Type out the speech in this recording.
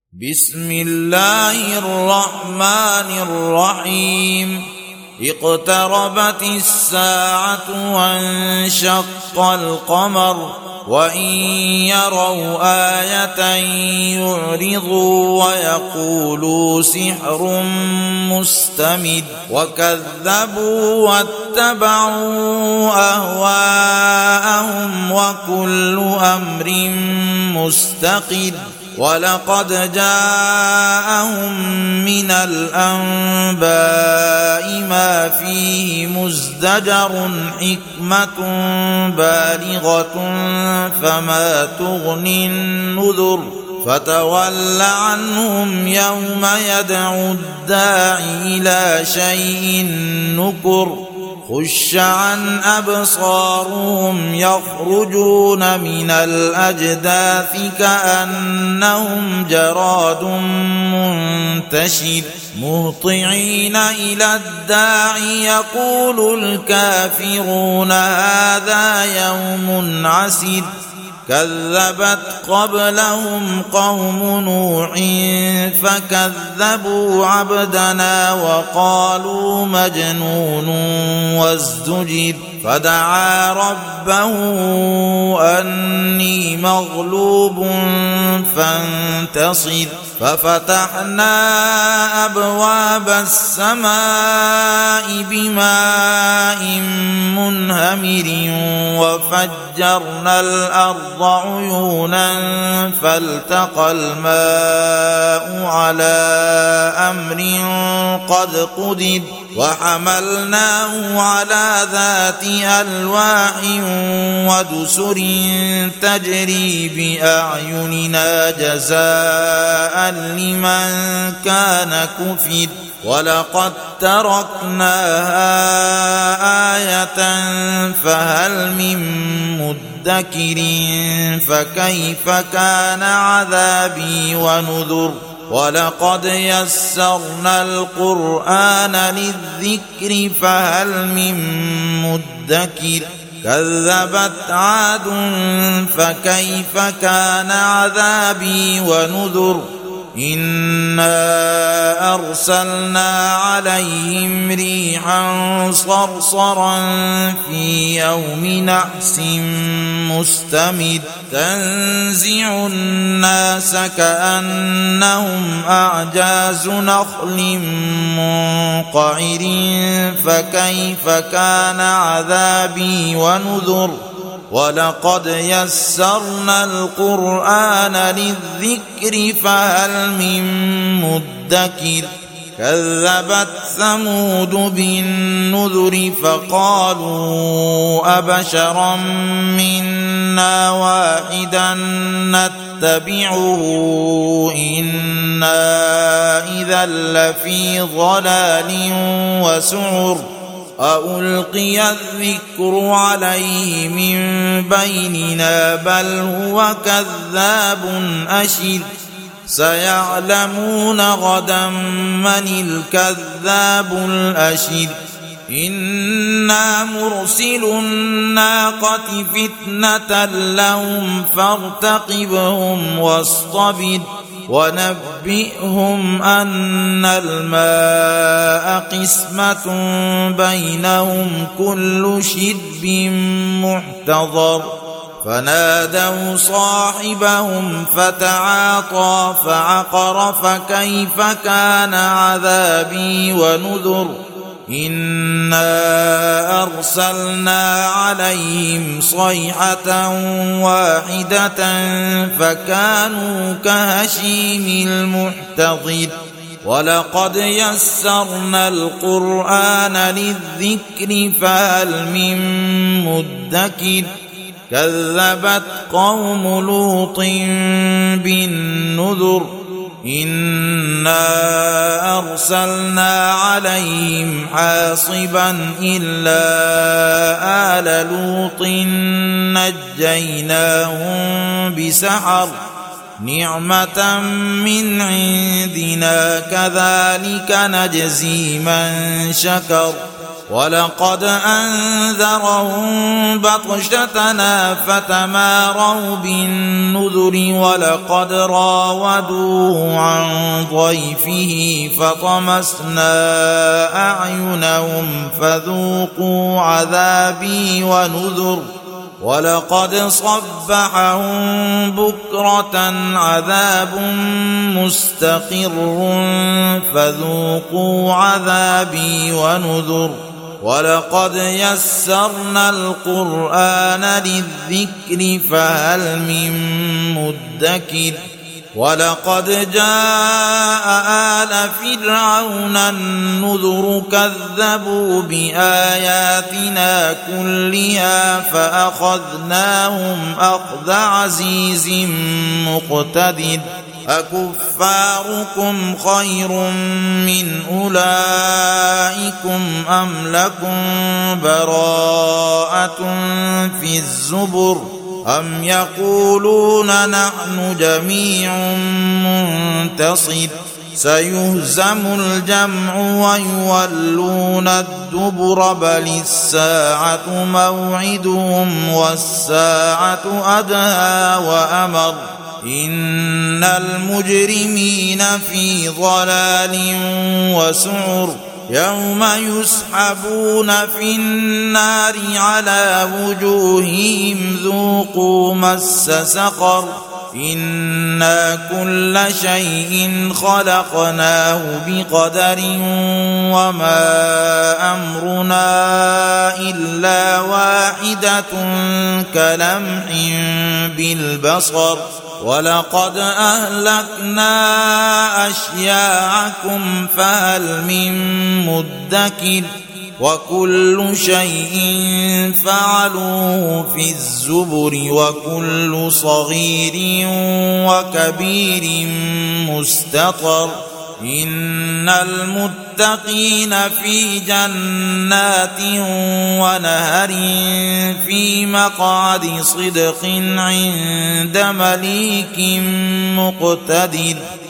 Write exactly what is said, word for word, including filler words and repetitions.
بسم الله الرحمن الرحيم اقتربت الساعة وانشق القمر وإن يروا آية يعرضوا ويقولوا سحر مستمر وكذبوا واتبعوا أهواءهم وكل أمر مستقر ولقد جاءهم من الأنباء ما فيه مزدجر حكمة بالغة فما تغني النذر فتول عنهم يوم يدعو الداعي إلى شيء نكر خش عن أبصارهم يخرجون من الأجداث كأنهم جراد منتشر مهطعين إلى الداعي يقول الكافرون هذا يوم عسر كذبت قبلهم قوم نوح فكذبوا عبدنا وقالوا مجنون وازدجر فدعا ربه أني مغلوب فانتصر ففتحنا أبواب السماء بماء منهمر وفجرنا الأرض عيونا فالتقى الماء على أمر قد قدر وحملناه على ذات ألواح ودسر تجري بأعيننا جزاء لمن كان كفر ولقد تركناها آية فهل من مدكر فكيف كان عذابي ونذر ولقد يسرنا القرآن للذكر فهل من مدكر كذبت عاد فكيف كان عذابي ونذر إنا أرسلنا عليهم ريحا صرصرا في يوم نحس مستمر تنزع الناس كأنهم أعجاز نخل منقعر فكيف كان عذابي ونذر ولقد يسرنا القرآن للذكر فهل من مدكر كذبت ثمود بالنذر فقالوا أبشرا منا واحدا نتبعه إنا إذا لفي ضلال وسعر ألقي الذكر عليه من بيننا بل هو كذاب أشر سيعلمون غدا من الكذاب الأشر إنا مرسل الناقة فتنة لهم فارتقبهم واصطبر ونبئهم أن الماء قسمة بينهم كل شرب محتضر فنادوا صاحبهم فتعاطى فعقر فكيف كان عذابي ونذر إنا أرسلنا عليهم صيحة واحدة فكانوا كهشيم المحتضر ولقد يسرنا القرآن للذكر فهل من مدكر كذبت قوم لوط بالنذر إنا أرسلنا عليهم حاصبا إلا آل لوط نجيناهم بسحر نعمة من عندنا كذلك نجزي من شكر ولقد أنذرهم بطشتنا فتماروا بالنذر ولقد راودوه عن ضيفه فطمسنا أعينهم فذوقوا عذابي ونذر ولقد صبحهم بكرة عذاب مستقر فذوقوا عذابي ونذر ولقد يسرنا القرآن للذكر فهل من مدكر ولقد جاء آل فرعون النذر كذبوا بآياتنا كلها فأخذناهم أخذ عزيز مقتدر أكفاركم خير من أولئكم أم لكم براءة في الزبر أم يقولون نحن جميع منتصر سيهزم الجمع ويولون الدبر بل الساعة موعدهم والساعة أدهى وأمر إن المجرمين في ضلال وسعر يوم يسحبون في النار على وجوههم ذوقوا مس سقر إنا كل شيء خلقناه بقدر وما أمرنا إلا واحدة كلمح بالبصر ولقد أهلكنا أشياعكم فهل من مدكر وكل شيء فعلوه في الزبر وكل صغير وكبير مستطر إن المتقين في جنات ونهر في مقعد صدق عند مليك مقتدر.